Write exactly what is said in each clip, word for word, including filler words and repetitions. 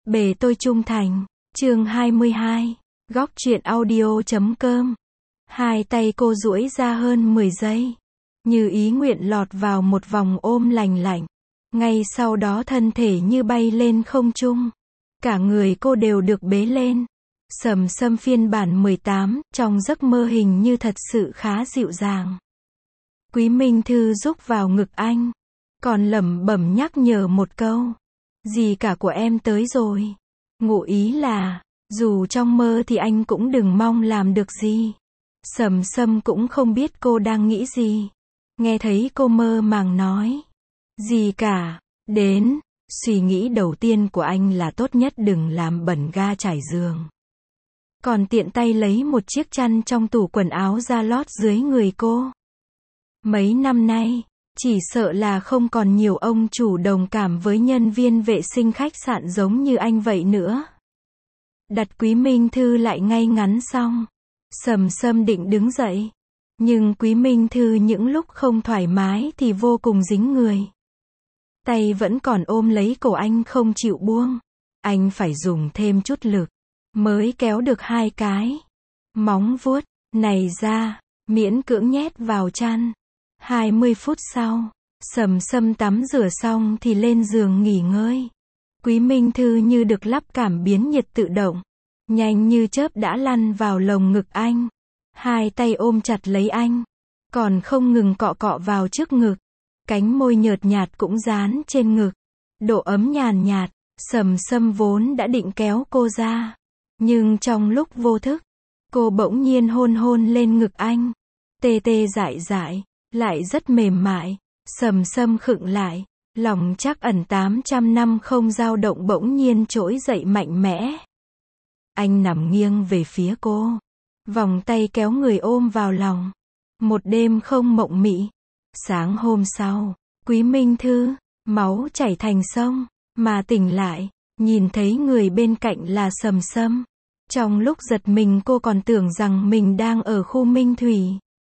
Bề tôi trung thành. Chương hai mươi hai. Góc truyện audio chấm com. Hai tay cô duỗi ra hơn mười giây. Như ý nguyện lọt vào một vòng ôm lành lạnh. Ngay sau đó thân thể như bay lên không trung. Cả người cô đều được bế lên. Sầm Sâm phiên bản mười tám, trong giấc mơ hình như thật sự khá dịu dàng. Quý Minh Thư rúc vào ngực anh. Còn lẩm bẩm nhắc nhở một câu. Dì cả của em tới rồi. Ngụ ý là, dù trong mơ thì anh cũng đừng mong làm được gì. Sầm Sâm cũng không biết cô đang nghĩ gì. Nghe thấy cô mơ màng nói. Dì cả, đến. Suy nghĩ đầu tiên của anh là tốt nhất đừng làm bẩn ga trải giường. Còn tiện tay lấy một chiếc chăn trong tủ quần áo ra lót dưới người cô. Mấy năm nay, chỉ sợ là không còn nhiều ông chủ đồng cảm với nhân viên vệ sinh khách sạn giống như anh vậy nữa. Đặt Quý Minh Thư lại ngay ngắn xong. Sầm Sâm định đứng dậy. Nhưng Quý Minh Thư những lúc không thoải mái thì vô cùng dính người. Tay vẫn còn ôm lấy cổ anh không chịu buông. Anh phải dùng thêm chút lực. Mới kéo được hai cái. Móng vuốt, này ra, miễn cưỡng nhét vào chăn. hai mươi phút sau, Sầm Sâm tắm rửa xong thì lên giường nghỉ ngơi. Quý Minh Thư như được lắp cảm biến nhiệt tự động. Nhanh như chớp đã lăn vào lồng ngực anh. Hai tay ôm chặt lấy anh. Còn không ngừng cọ cọ vào trước ngực. Cánh môi nhợt nhạt cũng dán trên ngực. Độ ấm nhàn nhạt. Sầm Sâm vốn đã định kéo cô ra. Nhưng trong lúc vô thức, cô bỗng nhiên hôn hôn lên ngực anh. Tê tê dại dại, lại rất mềm mại. Sầm Sâm khựng lại. Lòng trắc ẩn tám trăm năm không dao động bỗng nhiên trỗi dậy mạnh mẽ. Anh nằm nghiêng về phía cô. Vòng tay kéo người ôm vào lòng. Một đêm không mộng mị. Sáng hôm sau, Quý Minh Thư, máu chảy thành sông, mà tỉnh lại, nhìn thấy người bên cạnh là Sầm Sâm. Trong lúc giật mình cô còn tưởng rằng mình đang ở khu Minh Thủy.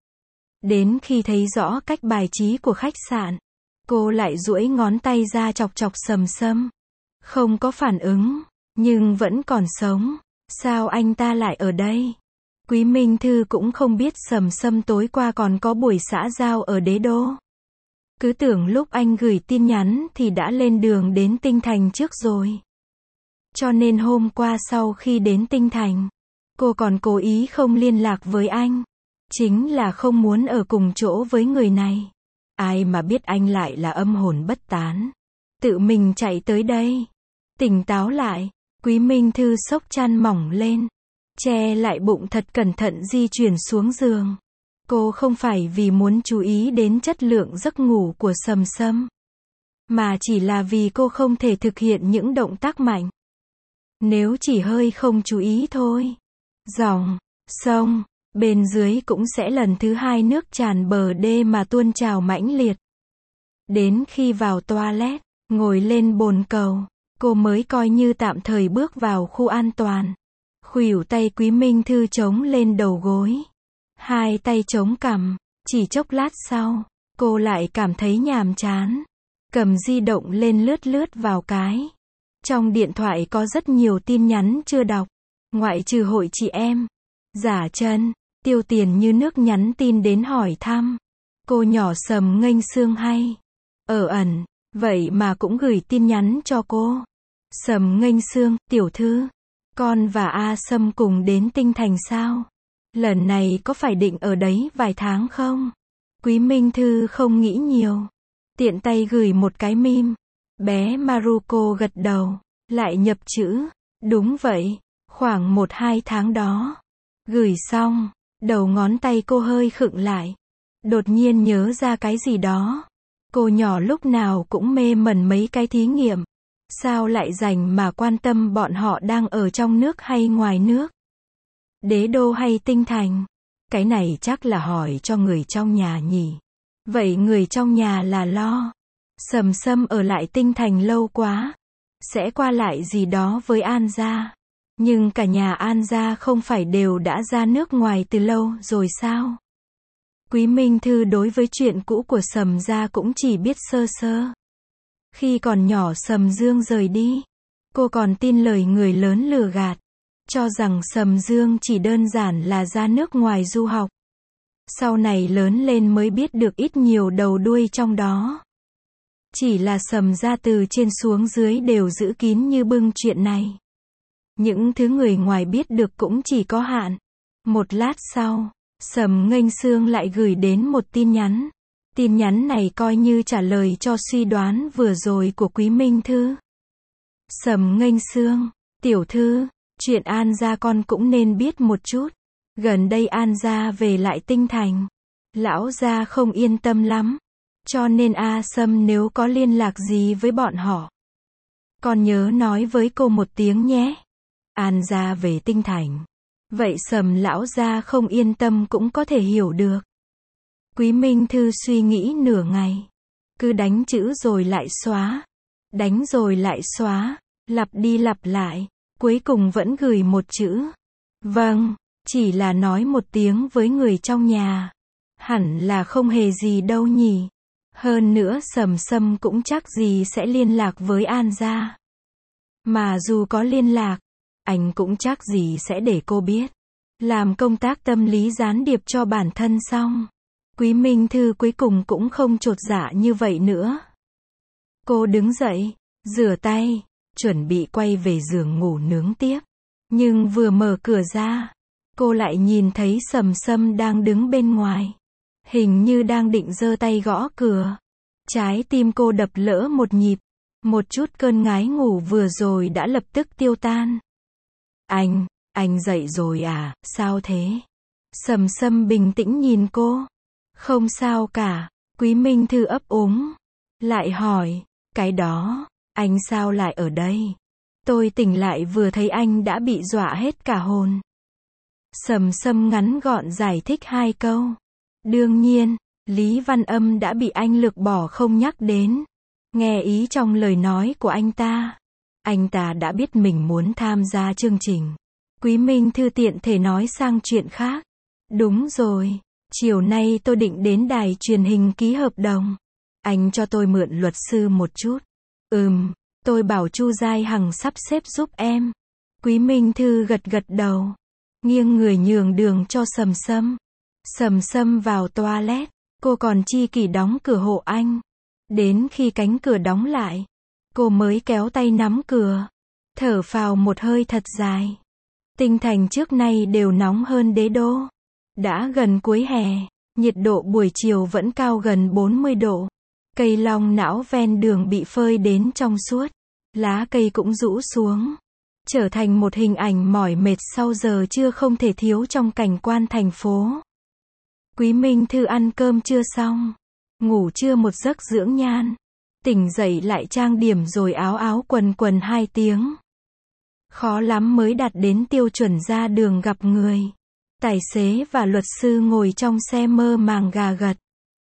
Đến khi thấy rõ cách bài trí của khách sạn, cô lại duỗi ngón tay ra chọc chọc Sầm Sâm. Không có phản ứng, nhưng vẫn còn sống. Sao anh ta lại ở đây? Quý Minh Thư cũng không biết Sầm Sâm tối qua còn có buổi xã giao ở Đế Đô. Cứ tưởng lúc anh gửi tin nhắn thì đã lên đường đến Tinh Thành trước rồi. Cho nên hôm qua sau khi đến Tinh Thành, cô còn cố ý không liên lạc với anh. Chính là không muốn ở cùng chỗ với người này. Ai mà biết anh lại là âm hồn bất tán. Tự mình chạy tới đây. Tỉnh táo lại, Quý Minh Thư xốc chăn mỏng lên. Che lại bụng thật cẩn thận di chuyển xuống giường. Cô không phải vì muốn chú ý đến chất lượng giấc ngủ của Sầm Sâm. Mà chỉ là vì cô không thể thực hiện những động tác mạnh. Nếu chỉ hơi không chú ý thôi. Dòng, sông, bên dưới cũng sẽ lần thứ hai nước tràn bờ đê mà tuôn trào mãnh liệt. Đến khi vào toilet, ngồi lên bồn cầu, cô mới coi như tạm thời bước vào khu an toàn. Khuỷu tay Quý Minh Thư chống lên đầu gối. Hai tay chống cằm. Chỉ chốc lát sau, cô lại cảm thấy nhàm chán. Cầm di động lên lướt lướt vào cái. Trong điện thoại có rất nhiều tin nhắn chưa đọc. Ngoại trừ hội chị em. Giả chân, tiêu tiền như nước nhắn tin đến hỏi thăm. Cô nhỏ Sầm Nghênh Sương hay. Ở ẩn, vậy mà cũng gửi tin nhắn cho cô. Sầm Nghênh Sương, tiểu thư. Con và A Sâm cùng đến Tinh Thành sao? Lần này có phải định ở đấy vài tháng không? Quý Minh Thư không nghĩ nhiều. Tiện tay gửi một cái meme. Bé Maruko gật đầu. Lại nhập chữ. Đúng vậy. Khoảng một hai tháng đó. Gửi xong. Đầu ngón tay cô hơi khựng lại. Đột nhiên nhớ ra cái gì đó. Cô nhỏ lúc nào cũng mê mẩn mấy cái thí nghiệm. Sao lại rảnh mà quan tâm bọn họ đang ở trong nước hay ngoài nước? Đế Đô hay Tinh Thành? Cái này chắc là hỏi cho người trong nhà nhỉ. Vậy người trong nhà là lo. Sầm Sâm ở lại Tinh Thành lâu quá. Sẽ qua lại gì đó với An gia. Nhưng cả nhà An gia không phải đều đã ra nước ngoài từ lâu rồi sao? Quý Minh Thư đối với chuyện cũ của Sầm gia cũng chỉ biết sơ sơ. Khi còn nhỏ Sầm Dương rời đi, Cô còn tin lời người lớn lừa gạt, cho rằng Sầm Dương chỉ đơn giản là ra nước ngoài du học. Sau này lớn lên mới biết được ít nhiều đầu đuôi trong đó. Chỉ là Sầm gia từ trên xuống dưới đều giữ kín như bưng chuyện này. Những thứ người ngoài biết được cũng chỉ có hạn. Một lát sau, Sầm Nghênh Xương lại gửi đến một tin nhắn. Tin nhắn này coi như trả lời cho suy đoán vừa rồi của Quý Minh Thư. Sầm Nghênh Xương, tiểu thư, chuyện An gia con cũng nên biết một chút. Gần đây An gia về lại Tinh Thành. Lão gia không yên tâm lắm. Cho nên A Sâm nếu có liên lạc gì với bọn họ, con nhớ nói với cô một tiếng nhé. An gia về Tinh Thành. Vậy Sầm lão gia không yên tâm cũng có thể hiểu được. Quý Minh Thư suy nghĩ nửa ngày. Cứ đánh chữ rồi lại xóa. Đánh rồi lại xóa. Lặp đi lặp lại. Cuối cùng vẫn gửi một chữ. Vâng, chỉ là nói một tiếng với người trong nhà. Hẳn là không hề gì đâu nhỉ. Hơn nữa Sầm Sâm cũng chắc gì sẽ liên lạc với An gia. Mà dù có liên lạc, anh cũng chắc gì sẽ để cô biết. Làm công tác tâm lý gián điệp cho bản thân xong. Quý Minh Thư cuối cùng cũng không chột dạ như vậy nữa. Cô đứng dậy, rửa tay, chuẩn bị quay về giường ngủ nướng tiếp. Nhưng vừa mở cửa ra, cô lại nhìn thấy Sầm Sâm đang đứng bên ngoài. Hình như đang định giơ tay gõ cửa. Trái tim cô đập lỡ một nhịp. Một chút cơn ngái ngủ vừa rồi đã lập tức tiêu tan. Anh, anh dậy rồi à, sao thế? Sầm Sâm bình tĩnh nhìn cô. Không sao cả, Quý Minh Thư ấp úng. Lại hỏi, cái đó, anh sao lại ở đây? Tôi tỉnh lại vừa thấy anh đã bị dọa hết cả hồn. Sầm Sâm ngắn gọn giải thích hai câu. Đương nhiên, Lý Văn Âm đã bị anh lược bỏ không nhắc đến. Nghe ý trong lời nói của anh ta. Anh ta đã biết mình muốn tham gia chương trình. Quý Minh Thư tiện thể nói sang chuyện khác. Đúng rồi, chiều nay tôi định đến đài truyền hình ký hợp đồng. Anh cho tôi mượn luật sư một chút. Ừm, tôi bảo Chu Giai Hằng sắp xếp giúp em. Quý Minh Thư gật gật đầu. Nghiêng người nhường đường cho Sầm Sâm. Sầm Sâm vào toilet. Cô còn chi kỷ đóng cửa hộ anh. Đến khi cánh cửa đóng lại, cô mới kéo tay nắm cửa. Thở phào một hơi thật dài. Tinh Thành trước nay đều nóng hơn Đế Đô. Đã gần cuối hè, nhiệt độ buổi chiều vẫn cao gần bốn mươi độ. Cây long não ven đường bị phơi đến trong suốt. Lá cây cũng rũ xuống. Trở thành một hình ảnh mỏi mệt sau giờ trưa không thể thiếu trong cảnh quan thành phố. Quý Minh Thư ăn cơm trưa xong. Ngủ trưa một giấc dưỡng nhan. Tỉnh dậy lại trang điểm rồi áo áo quần quần hai tiếng. Khó lắm mới đạt đến tiêu chuẩn ra đường gặp người. Tài xế và luật sư ngồi trong xe mơ màng gà gật.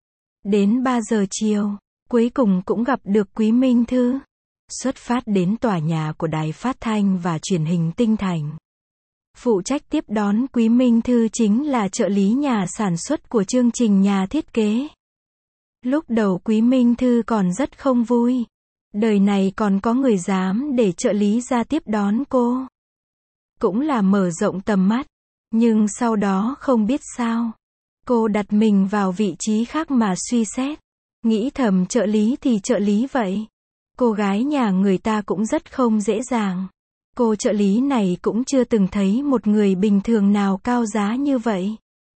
Đến ba giờ chiều, cuối cùng cũng gặp được Quý Minh Thư. Xuất phát đến tòa nhà của Đài Phát thanh và Truyền hình Tinh Thành. Phụ trách tiếp đón Quý Minh Thư chính là trợ lý nhà sản xuất của chương trình nhà thiết kế. Lúc đầu Quý Minh Thư còn rất không vui. Đời này còn có người dám để trợ lý ra tiếp đón cô. Cũng là mở rộng tầm mắt. Nhưng sau đó không biết sao. Cô đặt mình vào vị trí khác mà suy xét. Nghĩ thầm trợ lý thì trợ lý vậy. Cô gái nhà người ta cũng rất không dễ dàng. Cô trợ lý này cũng chưa từng thấy một người bình thường nào cao giá như vậy.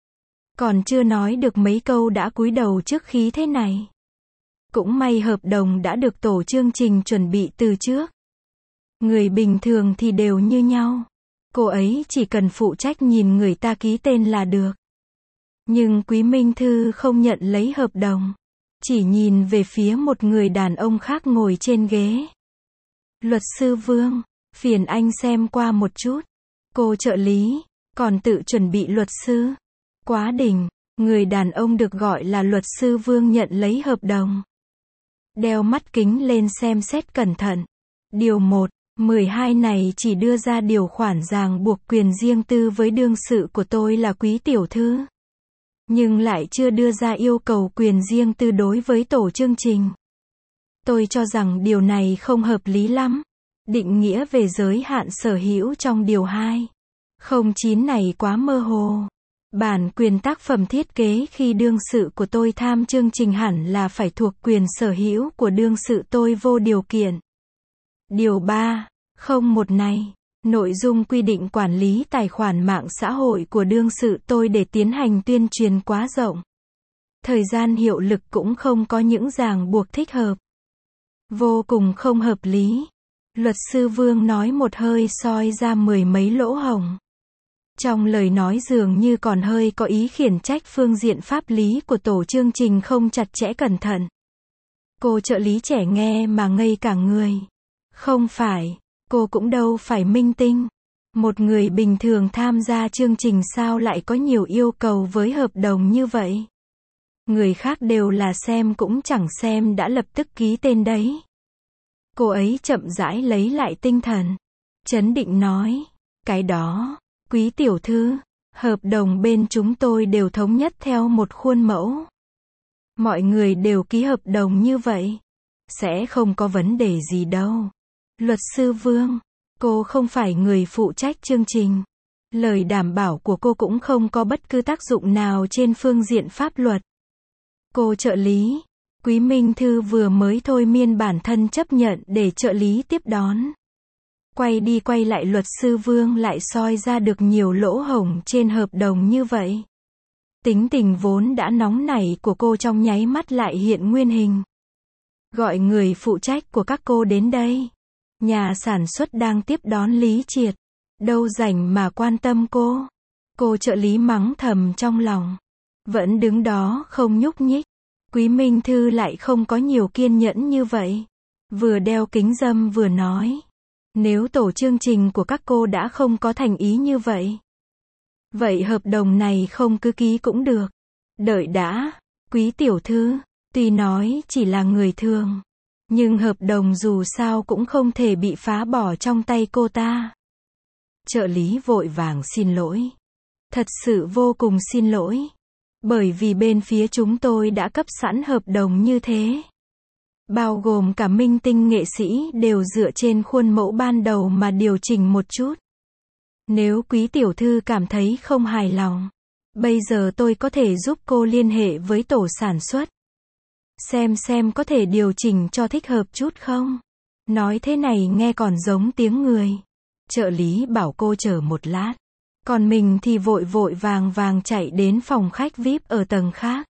Còn chưa nói được mấy câu đã cúi đầu trước khí thế này. Cũng may hợp đồng đã được tổ chương trình chuẩn bị từ trước. Người bình thường thì đều như nhau. Cô ấy chỉ cần phụ trách nhìn người ta ký tên là được. Nhưng Quý Minh Thư không nhận lấy hợp đồng. Chỉ nhìn về phía một người đàn ông khác ngồi trên ghế. Luật sư Vương, phiền anh xem qua một chút. Cô trợ lý, còn tự chuẩn bị luật sư. Quá đỉnh, người đàn ông được gọi là luật sư Vương nhận lấy hợp đồng. Đeo mắt kính lên xem xét cẩn thận. Điều một, mười hai này chỉ đưa ra điều khoản ràng buộc quyền riêng tư với đương sự của tôi là Quý tiểu thư. Nhưng lại chưa đưa ra yêu cầu quyền riêng tư đối với tổ chương trình. Tôi cho rằng điều này không hợp lý lắm. Định nghĩa về giới hạn sở hữu trong điều hai không chín này quá mơ hồ. Bản quyền tác phẩm thiết kế khi đương sự của tôi tham chương trình hẳn là phải thuộc quyền sở hữu của đương sự tôi vô điều kiện. Điều ba không một này, nội dung quy định quản lý tài khoản mạng xã hội của đương sự tôi để tiến hành tuyên truyền quá rộng. Thời gian hiệu lực cũng không có những ràng buộc thích hợp. Vô cùng không hợp lý. Luật sư Vương nói một hơi soi ra mười mấy lỗ hổng. Trong lời nói dường như còn hơi có ý khiển trách phương diện pháp lý của tổ chương trình không chặt chẽ cẩn thận. Cô trợ lý trẻ nghe mà ngây cả người. Không phải, cô cũng đâu phải minh tinh. Một người bình thường tham gia chương trình sao lại có nhiều yêu cầu với hợp đồng như vậy? Người khác đều là xem cũng chẳng xem đã lập tức ký tên đấy. Cô ấy chậm rãi lấy lại tinh thần. Trấn định nói, cái đó, quý tiểu thư, hợp đồng bên chúng tôi đều thống nhất theo một khuôn mẫu. Mọi người đều ký hợp đồng như vậy. Sẽ không có vấn đề gì đâu. Luật sư Vương, cô không phải người phụ trách chương trình. Lời đảm bảo của cô cũng không có bất cứ tác dụng nào trên phương diện pháp luật. Cô trợ lý, Quý Minh Thư vừa mới thôi miên bản thân chấp nhận để trợ lý tiếp đón. Quay đi quay lại luật sư Vương lại soi ra được nhiều lỗ hổng trên hợp đồng như vậy. Tính tình vốn đã nóng nảy của cô trong nháy mắt lại hiện nguyên hình. Gọi người phụ trách của các cô đến đây. Nhà sản xuất đang tiếp đón Lý Triệt. Đâu rảnh mà quan tâm cô. Cô trợ lý mắng thầm trong lòng. Vẫn đứng đó không nhúc nhích. Quý Minh Thư lại không có nhiều kiên nhẫn như vậy. Vừa đeo kính râm vừa nói. Nếu tổ chương trình của các cô đã không có thành ý như vậy. Vậy hợp đồng này không cứ ký cũng được. Đợi đã, quý tiểu thư, tuy nói chỉ là người thường. Nhưng hợp đồng dù sao cũng không thể bị phá bỏ trong tay cô ta. Trợ lý vội vàng xin lỗi. Thật sự vô cùng xin lỗi. Bởi vì bên phía chúng tôi đã cấp sẵn hợp đồng như thế. Bao gồm cả minh tinh nghệ sĩ đều dựa trên khuôn mẫu ban đầu mà điều chỉnh một chút. Nếu quý tiểu thư cảm thấy không hài lòng, bây giờ tôi có thể giúp cô liên hệ với tổ sản xuất. Xem xem có thể điều chỉnh cho thích hợp chút không? Nói thế này nghe còn giống tiếng người. Trợ lý bảo cô chờ một lát. Còn mình thì vội vội vàng vàng chạy đến phòng khách vi ai pi ở tầng khác.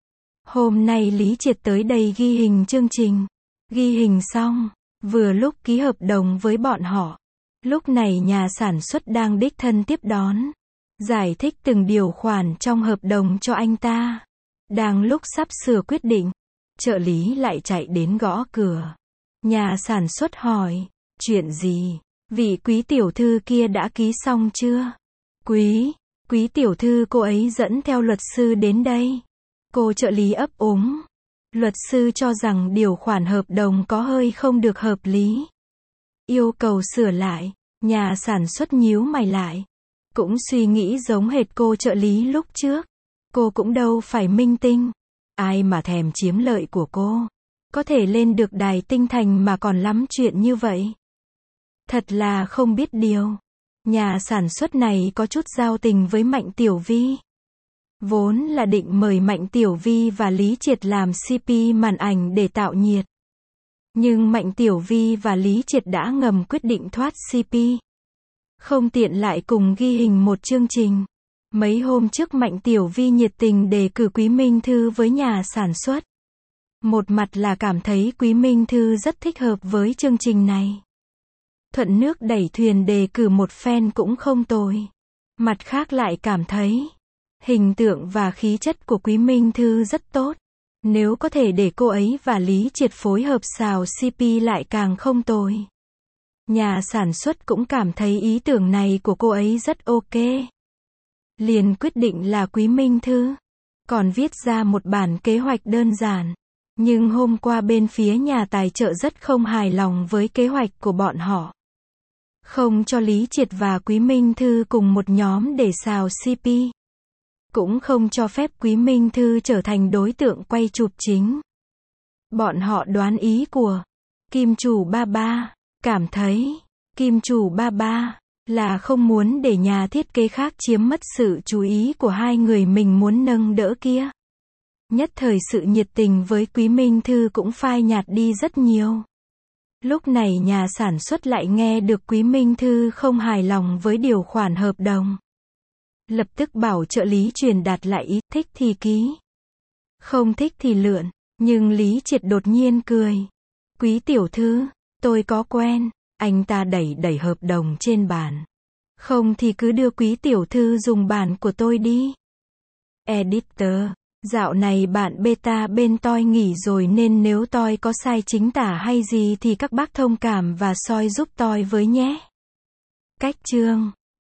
Hôm nay Lý Triệt tới đây ghi hình chương trình. Ghi hình xong, vừa lúc ký hợp đồng với bọn họ. Lúc này nhà sản xuất đang đích thân tiếp đón. Giải thích từng điều khoản trong hợp đồng cho anh ta. Đang lúc sắp sửa quyết định, trợ lý lại chạy đến gõ cửa. Nhà sản xuất hỏi, chuyện gì? Vị quý tiểu thư kia đã ký xong chưa? Quý, quý tiểu thư cô ấy dẫn theo luật sư đến đây. Cô trợ lý ấp úng. Luật sư cho rằng điều khoản hợp đồng có hơi không được hợp lý. Yêu cầu sửa lại, nhà sản xuất nhíu mày lại. Cũng suy nghĩ giống hệt cô trợ lý lúc trước. Cô cũng đâu phải minh tinh. Ai mà thèm chiếm lợi của cô. Có thể lên được đài tinh thành mà còn lắm chuyện như vậy. Thật là không biết điều. Nhà sản xuất này có chút giao tình với Mạnh Tiểu Vi. Vốn là định mời Mạnh Tiểu Vi và Lý Triệt làm xê pê màn ảnh để tạo nhiệt. Nhưng Mạnh Tiểu Vi và Lý Triệt đã ngầm quyết định thoát xê pê. Không tiện lại cùng ghi hình một chương trình. Mấy hôm trước Mạnh Tiểu Vi nhiệt tình đề cử Quý Minh Thư với nhà sản xuất. Một mặt là cảm thấy Quý Minh Thư rất thích hợp với chương trình này. Thuận nước đẩy thuyền đề cử một phen cũng không tồi. Mặt khác lại cảm thấy hình tượng và khí chất của Quý Minh Thư rất tốt. Nếu có thể để cô ấy và Lý Triệt phối hợp xào xê pê lại càng không tồi. Nhà sản xuất cũng cảm thấy ý tưởng này của cô ấy rất ok. Liền quyết định là Quý Minh Thư. Còn viết ra một bản kế hoạch đơn giản. Nhưng hôm qua bên phía nhà tài trợ rất không hài lòng với kế hoạch của bọn họ. Không cho Lý Triệt và Quý Minh Thư cùng một nhóm để xào xê pê. Cũng không cho phép Quý Minh Thư trở thành đối tượng quay chụp chính. Bọn họ đoán ý của Kim chủ ba ba. Cảm thấy, kim chủ ba ba, là không muốn để nhà thiết kế khác chiếm mất sự chú ý của hai người mình muốn nâng đỡ kia. Nhất thời sự nhiệt tình với Quý Minh Thư cũng phai nhạt đi rất nhiều. Lúc này nhà sản xuất lại nghe được Quý Minh Thư không hài lòng với điều khoản hợp đồng. Lập tức bảo trợ lý truyền đạt lại ý, thích thì ký. Không thích thì lượn. Nhưng Lý Triệt đột nhiên cười. Quý tiểu thư, tôi có quen. Anh ta đẩy đẩy hợp đồng trên bàn. Không thì cứ đưa quý tiểu thư dùng bản của tôi đi. Editor, dạo này bạn beta bên tôi nghỉ rồi nên nếu tôi có sai chính tả hay gì thì các bác thông cảm và soi giúp tôi với nhé. Cách chương